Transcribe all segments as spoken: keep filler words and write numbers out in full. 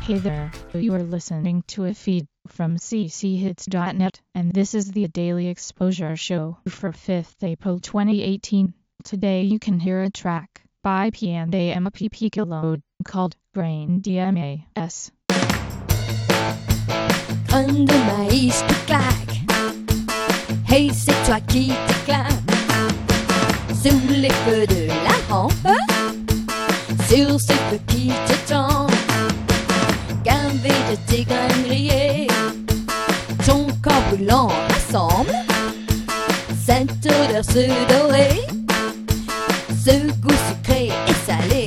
Hey there, you are listening to a feed from c c hits dot net, and this is the Daily Exposure Show for fifth April twenty eighteen. Today you can hear a track by P and A M P Piccolo called Grain D M A S. Grain de maïs qui claque, hey c'est toi qui t'éclates, sous les feux de la rampe, sur ces feux qui te tendent, gavé de tes graines grillées, ton corps brûlant rassemble, cette odeur se dorée, ce goût sucré et salé.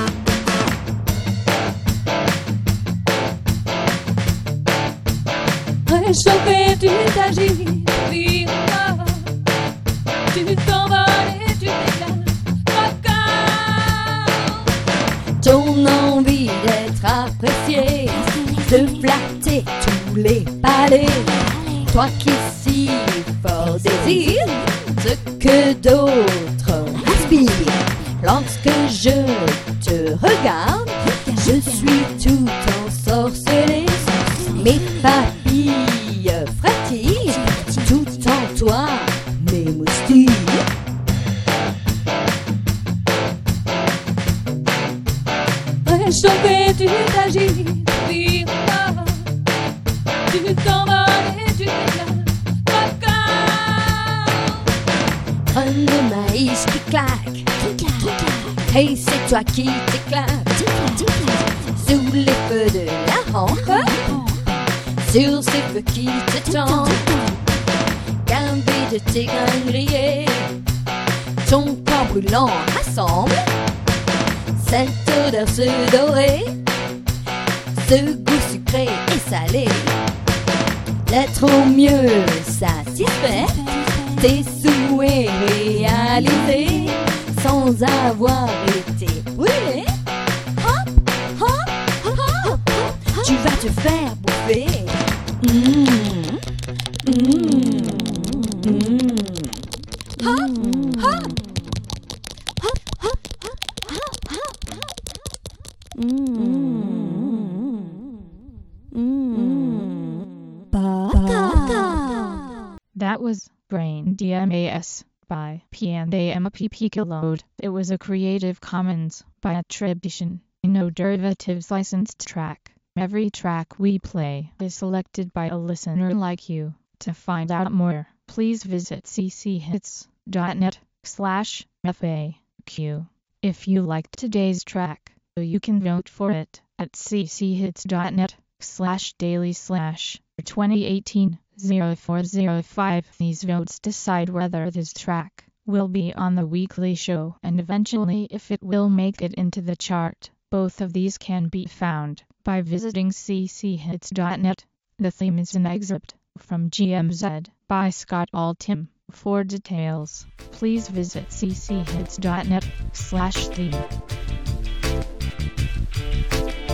Réchauffé, tu t'agites, oui, oh, tu t'envoles et tu t'éclates. Ton envie d'être apprécié, de flatter tous les palais. Toi qui si fort désires ce que d'autres aspirent. Lorsque je te regarde, je suis tout ensorcelé. Mes papilles frétillent, tout en toi m'émoustille. Réchauffé, tu t'agites, oui, oh, tu t'envoles et tu t'éclates. Grain de maïs qui claque, hey c'est toi qui t'éclates, sous les feux de la rampe, sur ces feux qui te tendent, gavé de tes grains grillés, ton corps brûlant rassemble, cette odeur se dorée, ce goût sucré et salé. L'être au mieux satisfait, tes souhaits réalisés, sans avoir été brûlé. Hop, hop, hop, hop, hop, tu vas te faire bouffer. Mmh, mmh, mmh. Hop, hop, hop, hop, hop, hop, hop. Mmh, mmh. Papa. That was Grain D M A S by P and A M P Piccolo. It was a Creative Commons by attribution, no derivatives licensed track. Every track we play is selected by a listener like you. To find out more, please visit c c hits dot net slash F A Q. If you liked today's track, you can vote for it at c c hits dot net slash daily slash twenty eighteen oh four oh five. These votes decide whether this track will be on the weekly show and eventually if it will make it into the chart. Both of these can be found by visiting c c hits dot net. The theme is an excerpt from G M Z by Scott Altham. For details, please visit c c hits dot net slash theme.